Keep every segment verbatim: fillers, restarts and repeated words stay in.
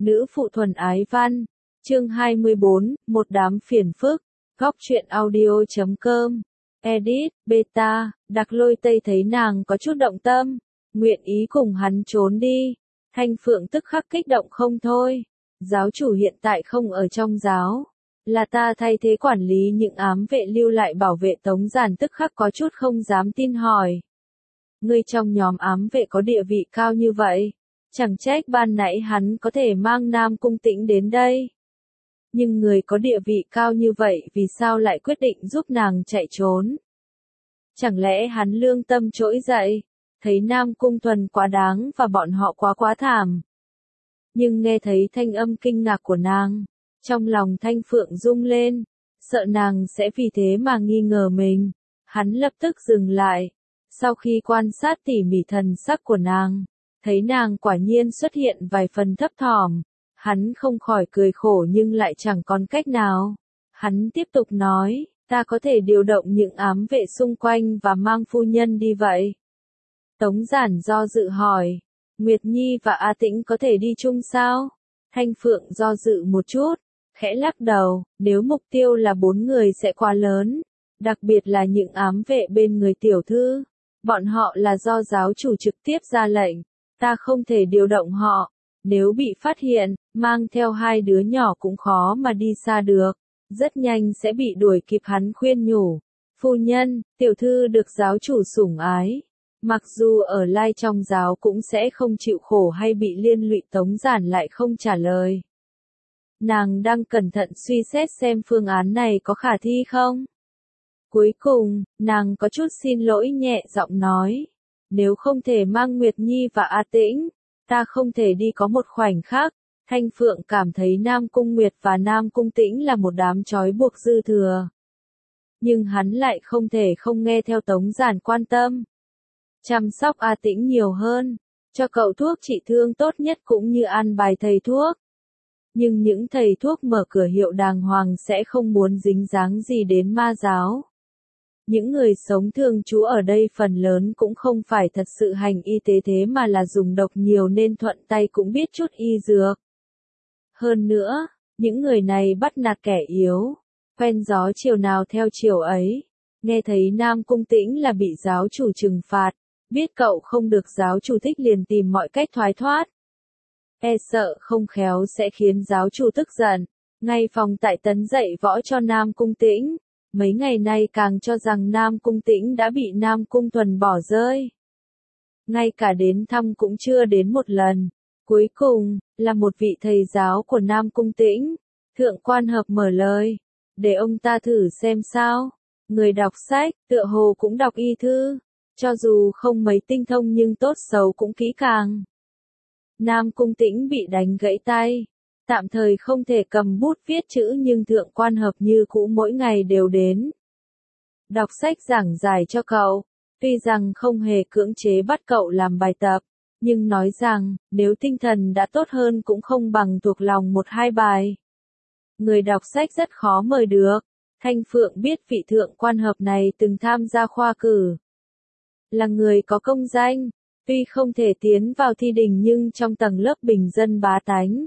Nữ phụ thuần ái văn, chương hai mươi bốn, một đám phiền phức, góc truyện audio chấm com, edit, beta, Đặc Lôi Tây thấy nàng có chút động tâm, nguyện ý cùng hắn trốn đi, Thanh Phượng tức khắc kích động không thôi, giáo chủ hiện tại không ở trong giáo, là ta thay thế quản lý những ám vệ lưu lại bảo vệ Tống Giản tức khắc có chút không dám tin hỏi. Ngươi trong nhóm ám vệ có địa vị cao như vậy, chẳng trách ban nãy hắn có thể mang Nam Cung Tĩnh đến đây. Nhưng người có địa vị cao như vậy vì sao lại quyết định giúp nàng chạy trốn? Chẳng lẽ hắn lương tâm trỗi dậy, thấy Nam Cung Thuần quá đáng và bọn họ quá quá thảm. Nhưng nghe thấy thanh âm kinh ngạc của nàng, trong lòng Thanh Phượng rung lên, sợ nàng sẽ vì thế mà nghi ngờ mình. Hắn lập tức dừng lại, sau khi quan sát tỉ mỉ thần sắc của nàng, thấy nàng quả nhiên xuất hiện vài phần thấp thỏm, hắn không khỏi cười khổ nhưng lại chẳng còn cách nào. Hắn tiếp tục nói, ta có thể điều động những ám vệ xung quanh và mang phu nhân đi vậy. Tống Giản do dự hỏi, Nguyệt Nhi và A Tĩnh có thể đi chung sao? Thanh Phượng do dự một chút, khẽ lắc đầu, nếu mục tiêu là bốn người sẽ quá lớn, đặc biệt là những ám vệ bên người tiểu thư. Bọn họ là do giáo chủ trực tiếp ra lệnh, ta không thể điều động họ, nếu bị phát hiện, mang theo hai đứa nhỏ cũng khó mà đi xa được, rất nhanh sẽ bị đuổi kịp. Hắn khuyên nhủ, phu nhân, tiểu thư được giáo chủ sủng ái, mặc dù ở lai trong giáo cũng sẽ không chịu khổ hay bị liên lụy. Tống Giản lại không trả lời. Nàng đang cẩn thận suy xét xem phương án này có khả thi không. Cuối cùng, nàng có chút xin lỗi nhẹ giọng nói, nếu không thể mang Nguyệt Nhi và A Tĩnh, ta không thể đi có một khoảnh khắc. Thanh Phượng cảm thấy Nam Cung Nguyệt và Nam Cung Tĩnh là một đám trói buộc dư thừa. Nhưng hắn lại không thể không nghe theo Tống Giản quan tâm. Chăm sóc A Tĩnh nhiều hơn, cho cậu thuốc trị thương tốt nhất cũng như an bài thầy thuốc. Nhưng những thầy thuốc mở cửa hiệu đàng hoàng sẽ không muốn dính dáng gì đến ma giáo. Những người sống thường trú ở đây phần lớn cũng không phải thật sự hành y tế thế mà là dùng độc nhiều nên thuận tay cũng biết chút y dược. Hơn nữa, những người này bắt nạt kẻ yếu, quen gió chiều nào theo chiều ấy. Nghe thấy Nam Cung Tĩnh là bị giáo chủ trừng phạt, biết cậu không được giáo chủ thích liền tìm mọi cách thoái thoát. E sợ không khéo sẽ khiến giáo chủ tức giận, ngay phòng tại tấn dạy võ cho Nam Cung Tĩnh. Mấy ngày nay càng cho rằng Nam Cung Tĩnh đã bị Nam Cung Thuần bỏ rơi. Ngay cả đến thăm cũng chưa đến một lần. Cuối cùng, là một vị thầy giáo của Nam Cung Tĩnh, Thượng Quan Hợp mở lời, để ông ta thử xem sao. Người đọc sách, tựa hồ cũng đọc y thư, cho dù không mấy tinh thông nhưng tốt xấu cũng kỹ càng. Nam Cung Tĩnh bị đánh gãy tay, tạm thời không thể cầm bút viết chữ nhưng Thượng Quan Hợp như cũ mỗi ngày đều đến đọc sách giảng giải cho cậu, tuy rằng không hề cưỡng chế bắt cậu làm bài tập, nhưng nói rằng, nếu tinh thần đã tốt hơn cũng không bằng thuộc lòng một hai bài. Người đọc sách rất khó mời được. Thanh Phượng biết vị Thượng Quan Hợp này từng tham gia khoa cử, là người có công danh, tuy không thể tiến vào thi đình nhưng trong tầng lớp bình dân bá tánh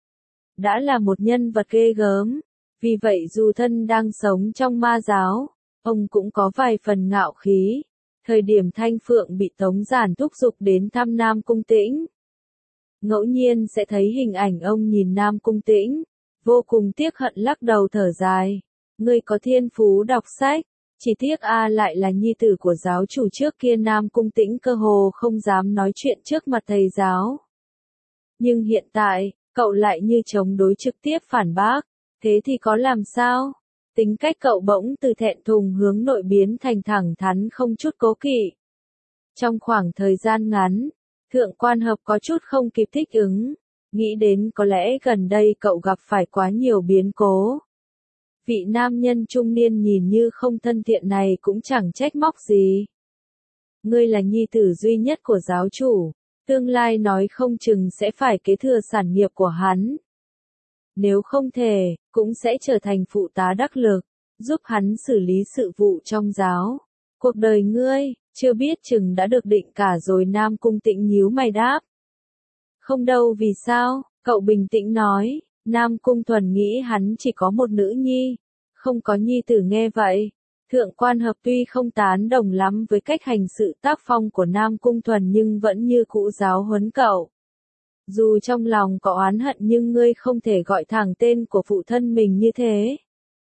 đã là một nhân vật ghê gớm. Vì vậy dù thân đang sống trong ma giáo, ông cũng có vài phần ngạo khí. Thời điểm Thanh Phượng bị Tống Giản thúc giục đến thăm Nam Cung Tĩnh, ngẫu nhiên sẽ thấy hình ảnh ông nhìn Nam Cung Tĩnh, vô cùng tiếc hận lắc đầu thở dài. Ngươi có thiên phú đọc sách, chỉ tiếc A lại là nhi tử của giáo chủ. Trước kia Nam Cung Tĩnh cơ hồ không dám nói chuyện trước mặt thầy giáo. Nhưng hiện tại, cậu lại như chống đối trực tiếp phản bác, thế thì có làm sao? Tính cách cậu bỗng từ thẹn thùng hướng nội biến thành thẳng thắn không chút cố kỵ. Trong khoảng thời gian ngắn, Thượng Quan Hợp có chút không kịp thích ứng, nghĩ đến có lẽ gần đây cậu gặp phải quá nhiều biến cố. Vị nam nhân trung niên nhìn như không thân thiện này cũng chẳng trách móc gì. Ngươi là nhi tử duy nhất của giáo chủ, tương lai nói không chừng sẽ phải kế thừa sản nghiệp của hắn. Nếu không thể, cũng sẽ trở thành phụ tá đắc lực, giúp hắn xử lý sự vụ trong giáo. Cuộc đời ngươi, chưa biết chừng đã được định cả rồi. Nam Cung Tĩnh nhíu mày đáp. Không đâu. Vì sao? Cậu bình tĩnh nói, Nam Cung Thuần nghĩ hắn chỉ có một nữ nhi, không có nhi tử. Nghe vậy, Thượng Quan Hợp tuy không tán đồng lắm với cách hành sự tác phong của Nam Cung Thuần nhưng vẫn như cũ giáo huấn cậu. Dù trong lòng có oán hận nhưng ngươi không thể gọi thẳng tên của phụ thân mình như thế.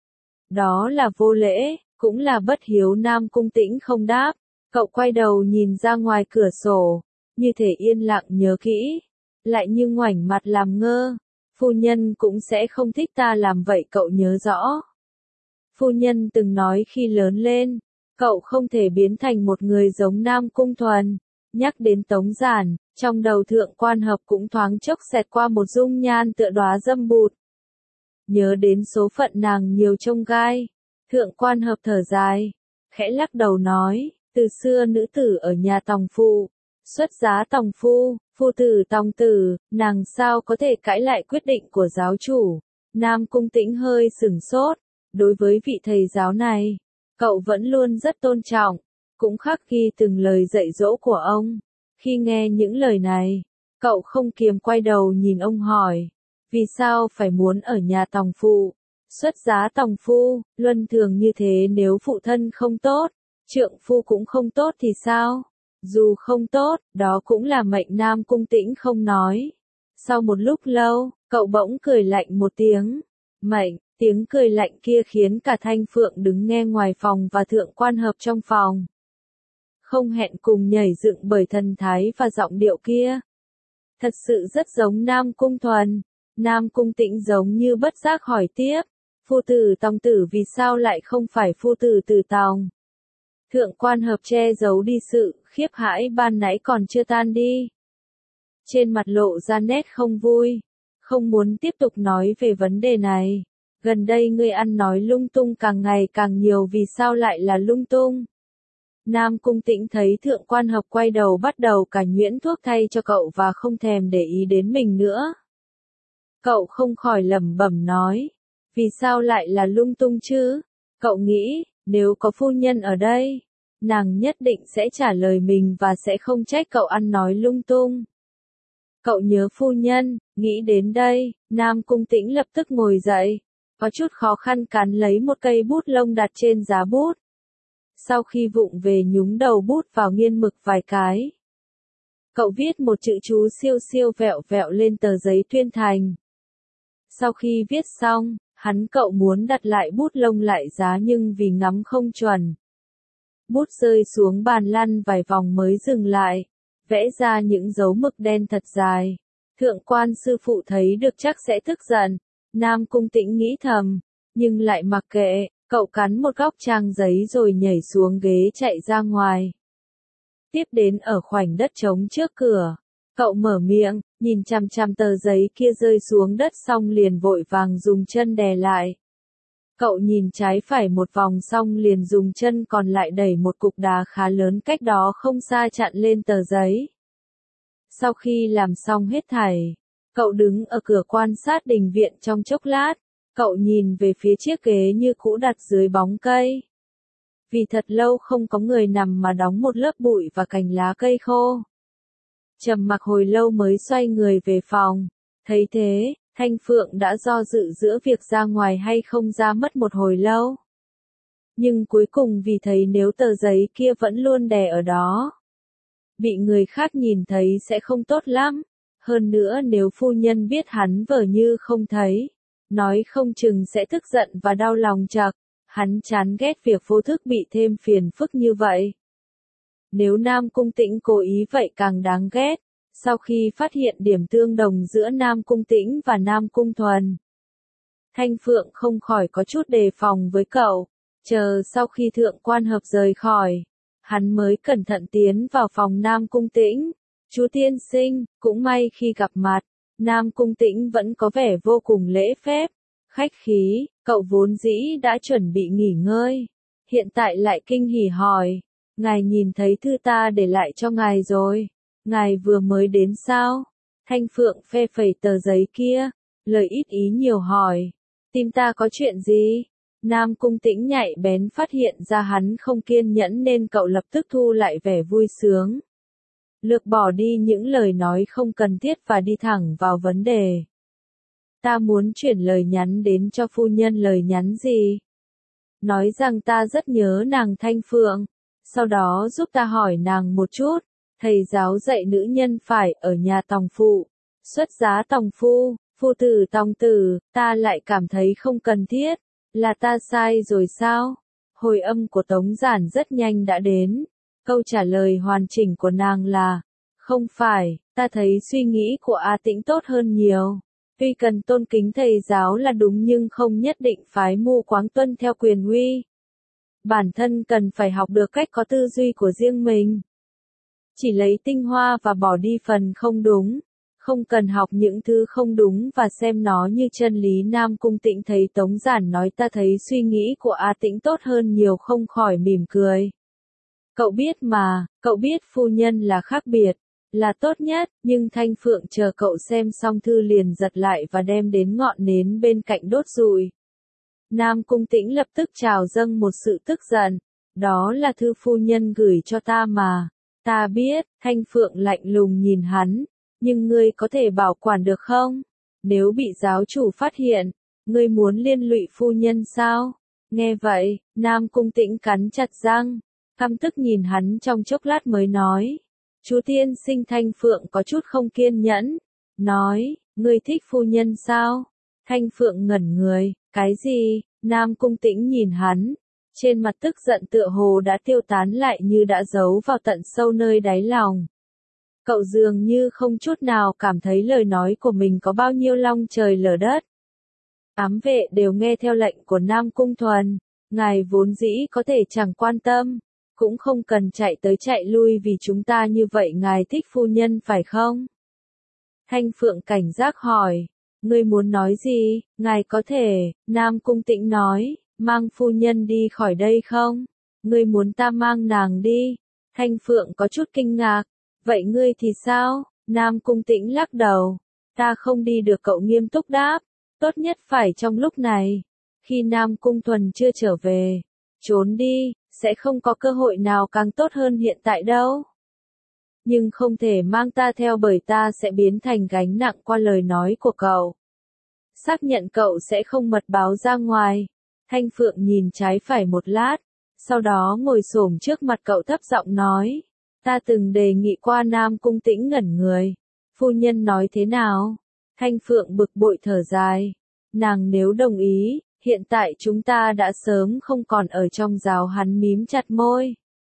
Đó là vô lễ, cũng là bất hiếu. Nam Cung Tĩnh không đáp, cậu quay đầu nhìn ra ngoài cửa sổ, như thể yên lặng nhớ kỹ, lại như ngoảnh mặt làm ngơ. Phu nhân cũng sẽ không thích ta làm vậy, cậu nhớ rõ. Phu nhân từng nói khi lớn lên, cậu không thể biến thành một người giống Nam Cung Thuần. Nhắc đến Tống Giản, trong đầu Thượng Quan Hợp cũng thoáng chốc xẹt qua một dung nhan tựa đóa dâm bụt. Nhớ đến số phận nàng nhiều chông gai, Thượng Quan Hợp thở dài, khẽ lắc đầu nói, từ xưa nữ tử ở nhà tòng phụ, xuất giá tòng phu, phu tử tòng tử, nàng sao có thể cãi lại quyết định của giáo chủ. Nam Cung Tĩnh hơi sửng sốt, đối với vị thầy giáo này, cậu vẫn luôn rất tôn trọng, cũng khắc ghi từng lời dạy dỗ của ông. Khi nghe những lời này, cậu không kiềm quay đầu nhìn ông hỏi, vì sao phải muốn ở nhà tòng phụ, xuất giá tòng phu, luân thường như thế nếu phụ thân không tốt, trượng phu cũng không tốt thì sao? Dù không tốt, đó cũng là mệnh. Nam Cung Tĩnh không nói. Sau một lúc lâu, cậu bỗng cười lạnh một tiếng. Mệnh, tiếng cười lạnh kia khiến cả Thanh Phượng đứng nghe ngoài phòng và Thượng Quan Hợp trong phòng không hẹn cùng nhảy dựng bởi thần thái và giọng điệu kia. Thật sự rất giống Nam Cung Thuần. Nam Cung Tĩnh giống như bất giác hỏi tiếp, phu tử tòng tử vì sao lại không phải phu tử tử tòng? Thượng Quan Hợp che giấu đi sự khiếp hãi ban nãy còn chưa tan đi. Trên mặt lộ ra nét không vui, không muốn tiếp tục nói về vấn đề này. Gần đây ngươi ăn nói lung tung càng ngày càng nhiều, vì sao lại là lung tung? Nam Cung Tĩnh thấy Thượng Quan Hợp quay đầu bắt đầu cả nhuyễn thuốc thay cho cậu và không thèm để ý đến mình nữa. Cậu không khỏi lẩm bẩm nói, vì sao lại là lung tung chứ? Cậu nghĩ, nếu có phu nhân ở đây, nàng nhất định sẽ trả lời mình và sẽ không trách cậu ăn nói lung tung. Cậu nhớ phu nhân. Nghĩ đến đây, Nam Cung Tĩnh lập tức ngồi dậy, có chút khó khăn cắn lấy một cây bút lông đặt trên giá bút. Sau khi vụng về nhúng đầu bút vào nghiên mực vài cái, cậu viết một chữ chú siêu siêu vẹo vẹo lên tờ giấy tuyên thành. Sau khi viết xong, hắn cậu muốn đặt lại bút lông lại giá nhưng vì ngắm không chuẩn, bút rơi xuống bàn lăn vài vòng mới dừng lại, vẽ ra những dấu mực đen thật dài. Thượng Quan sư phụ thấy được chắc sẽ tức giận. Nam Cung Tĩnh nghĩ thầm, nhưng lại mặc kệ, cậu cắn một góc trang giấy rồi nhảy xuống ghế chạy ra ngoài. Tiếp đến ở khoảnh đất trống trước cửa, cậu mở miệng, nhìn chằm chằm tờ giấy kia rơi xuống đất xong liền vội vàng dùng chân đè lại. Cậu nhìn trái phải một vòng xong liền dùng chân còn lại đẩy một cục đá khá lớn cách đó không xa chặn lên tờ giấy. Sau khi làm xong hết thảy, cậu đứng ở cửa quan sát đình viện trong chốc lát, cậu nhìn về phía chiếc ghế như cũ đặt dưới bóng cây. Vì thật lâu không có người nằm mà đóng một lớp bụi và cành lá cây khô. Trầm mặc hồi lâu mới xoay người về phòng. Thấy thế, Thanh Phượng đã do dự giữa việc ra ngoài hay không ra mất một hồi lâu. Nhưng cuối cùng vì thấy nếu tờ giấy kia vẫn luôn đè ở đó, bị người khác nhìn thấy sẽ không tốt lắm. Hơn nữa nếu phu nhân biết hắn vờ như không thấy, nói không chừng sẽ tức giận và đau lòng chật. Hắn chán ghét việc vô thức bị thêm phiền phức như vậy. Nếu Nam Cung Tĩnh cố ý vậy càng đáng ghét. Sau khi phát hiện điểm tương đồng giữa Nam Cung Tĩnh và Nam Cung Thuần, Thanh Phượng không khỏi có chút đề phòng với cậu. Chờ sau khi Thượng Quan Hợp rời khỏi, hắn mới cẩn thận tiến vào phòng Nam Cung Tĩnh. Chú tiên sinh, cũng may khi gặp mặt, Nam Cung Tĩnh vẫn có vẻ vô cùng lễ phép, khách khí. Cậu vốn dĩ đã chuẩn bị nghỉ ngơi, hiện tại lại kinh hỉ hỏi, ngài nhìn thấy thư ta để lại cho ngài rồi, ngài vừa mới đến sao? Thanh Phượng phe phẩy tờ giấy kia, lời ít ý nhiều hỏi, tìm ta có chuyện gì? Nam Cung Tĩnh nhạy bén phát hiện ra hắn không kiên nhẫn nên cậu lập tức thu lại vẻ vui sướng. lược bỏ đi những lời nói không cần thiết và đi thẳng vào vấn đề. Ta muốn chuyển lời nhắn đến cho phu nhân. Lời nhắn gì? Nói rằng ta rất nhớ nàng Thanh Phượng, sau đó giúp ta hỏi nàng một chút. Thầy giáo dạy nữ nhân phải ở nhà tòng phụ, xuất giá tòng phu, phu tử tòng tử, ta lại cảm thấy không cần thiết. Là ta sai rồi sao? Hồi âm của Tống Giản rất nhanh đã đến. Câu trả lời hoàn chỉnh của nàng là, không phải, ta thấy suy nghĩ của A Tĩnh tốt hơn nhiều. Tuy cần tôn kính thầy giáo là đúng nhưng không nhất định phái mù quáng tuân theo quyền uy. Bản thân cần phải học được cách có tư duy của riêng mình. Chỉ lấy tinh hoa và bỏ đi phần không đúng. Không cần học những thứ không đúng và xem nó như chân lý. Nam Cung Tĩnh thấy Tống Giản nói ta thấy suy nghĩ của A Tĩnh tốt hơn nhiều không khỏi mỉm cười. Cậu biết mà, cậu biết phu nhân là khác biệt, là tốt nhất, nhưng Thanh Phượng chờ cậu xem xong thư liền giật lại và đem đến ngọn nến bên cạnh đốt rụi. Nam Cung Tĩnh lập tức trào dâng một sự tức giận, đó là thư phu nhân gửi cho ta mà. Ta biết, Thanh Phượng lạnh lùng nhìn hắn, nhưng ngươi có thể bảo quản được không? Nếu bị giáo chủ phát hiện, ngươi muốn liên lụy phu nhân sao? Nghe vậy, Nam Cung Tĩnh cắn chặt răng, căm tức nhìn hắn trong chốc lát mới nói. Chú tiên sinh. Thanh Phượng có chút không kiên nhẫn, nói, ngươi thích phu nhân sao? Thanh Phượng ngẩn người, cái gì? Nam Cung Tĩnh nhìn hắn, trên mặt tức giận tựa hồ đã tiêu tán lại như đã giấu vào tận sâu nơi đáy lòng. Cậu dường như không chút nào cảm thấy lời nói của mình có bao nhiêu long trời lở đất. Ám vệ đều nghe theo lệnh của Nam Cung Thuần, ngài vốn dĩ có thể chẳng quan tâm, cũng không cần chạy tới chạy lui vì chúng ta như vậy. Ngài thích phu nhân phải không? Thanh Phượng cảnh giác hỏi, ngươi muốn nói gì? Ngài có thể, Nam Cung Tĩnh nói, mang phu nhân đi khỏi đây không? Ngươi muốn ta mang nàng đi? Thanh Phượng có chút kinh ngạc, vậy ngươi thì sao? Nam Cung Tĩnh lắc đầu, ta không đi được. Cậu nghiêm túc đáp, tốt nhất phải trong lúc này, khi Nam Cung Thuần chưa trở về, trốn đi, sẽ không có cơ hội nào càng tốt hơn hiện tại đâu. Nhưng không thể mang ta theo bởi ta sẽ biến thành gánh nặng qua lời nói của cậu. Xác nhận cậu sẽ không mật báo ra ngoài. Thanh Phượng nhìn trái phải một lát, sau đó ngồi xổm trước mặt cậu thấp giọng nói, ta từng đề nghị qua. Nam Cung Tĩnh ngẩn người, phu nhân nói thế nào? Thanh Phượng bực bội thở dài, nàng nếu đồng ý, hiện tại chúng ta đã sớm không còn ở trong giáo. Hắn mím chặt môi,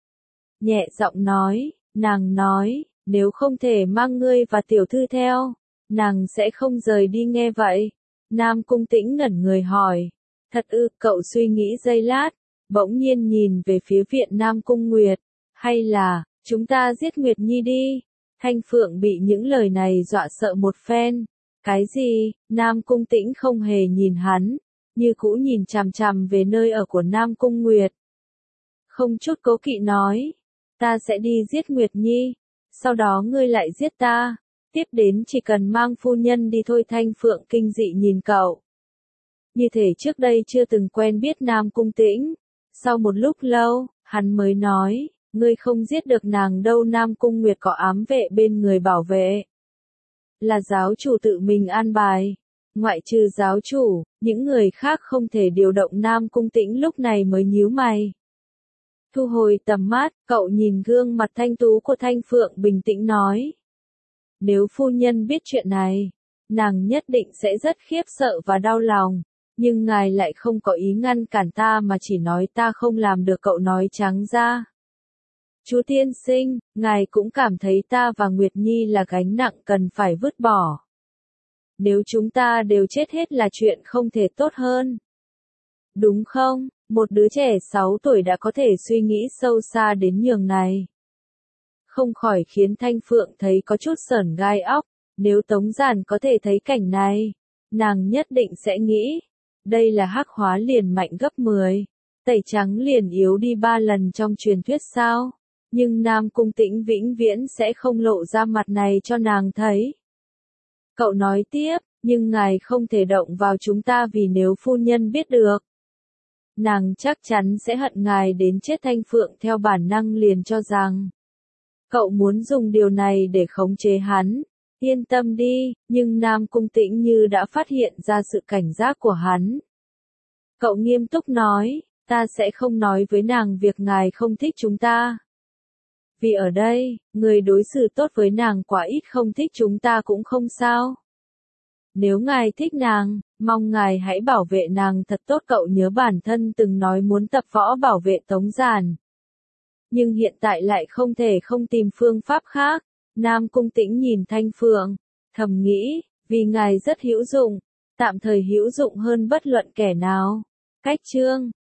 nhẹ giọng nói, nàng nói, nếu không thể mang ngươi và tiểu thư theo, nàng sẽ không rời đi. Nghe vậy, Nam Cung Tĩnh ngẩn người hỏi, thật ư? Cậu suy nghĩ giây lát, bỗng nhiên nhìn về phía viện Nam Cung Nguyệt, hay là, chúng ta giết Nguyệt Nhi đi? Thanh Phượng bị những lời này dọa sợ một phen. Cái gì? Nam Cung Tĩnh không hề nhìn hắn, như cũ nhìn chằm chằm về nơi ở của Nam Cung Nguyệt. Không chút cố kỵ nói, ta sẽ đi giết Nguyệt Nhi, sau đó ngươi lại giết ta, tiếp đến chỉ cần mang phu nhân đi thôi. Thanh Phượng kinh dị nhìn cậu, như thể trước đây chưa từng quen biết Nam Cung Tĩnh. Sau một lúc lâu, hắn mới nói, ngươi không giết được nàng đâu. Nam Cung Nguyệt có ám vệ bên người bảo vệ, là giáo chủ tự mình an bài, ngoại trừ giáo chủ, những người khác không thể điều động. Nam Cung Tĩnh lúc này mới nhíu mày, thu hồi tầm mắt, cậu nhìn gương mặt thanh tú của Thanh Phượng bình tĩnh nói, nếu phu nhân biết chuyện này, nàng nhất định sẽ rất khiếp sợ và đau lòng, nhưng ngài lại không có ý ngăn cản ta mà chỉ nói ta không làm được. Cậu nói trắng ra, chú tiên sinh, ngài cũng cảm thấy ta và Nguyệt Nhi là gánh nặng cần phải vứt bỏ. Nếu chúng ta đều chết hết là chuyện không thể tốt hơn, đúng không? Một đứa trẻ sáu tuổi đã có thể suy nghĩ sâu xa đến nhường này, không khỏi khiến Thanh Phượng thấy có chút sởn gai óc. Nếu Tống Giản có thể thấy cảnh này, nàng nhất định sẽ nghĩ, đây là hắc hóa liền mạnh gấp mười, tẩy trắng liền yếu đi ba lần trong truyền thuyết sao? Nhưng Nam Cung Tĩnh vĩnh viễn sẽ không lộ ra mặt này cho nàng thấy. Cậu nói tiếp, nhưng ngài không thể động vào chúng ta vì nếu phu nhân biết được, nàng chắc chắn sẽ hận ngài đến chết. Thanh Phượng theo bản năng liền cho rằng Cậu muốn dùng điều này để khống chế hắn. Yên tâm đi, nhưng Nam Cung Tĩnh Như đã phát hiện ra sự cảnh giác của hắn. Cậu nghiêm túc nói, ta sẽ không nói với nàng việc ngài không thích chúng ta. Vì ở đây, người đối xử tốt với nàng quá ít, không thích chúng ta cũng không sao. Nếu ngài thích nàng, mong ngài hãy bảo vệ nàng thật tốt. Cậu nhớ bản thân từng nói muốn tập võ bảo vệ Tống Giản. Nhưng hiện tại lại không thể không tìm phương pháp khác. Nam Cung Tĩnh nhìn Thanh Phượng, thầm nghĩ, vì ngài rất hữu dụng, tạm thời hữu dụng hơn bất luận kẻ nào. Cách chương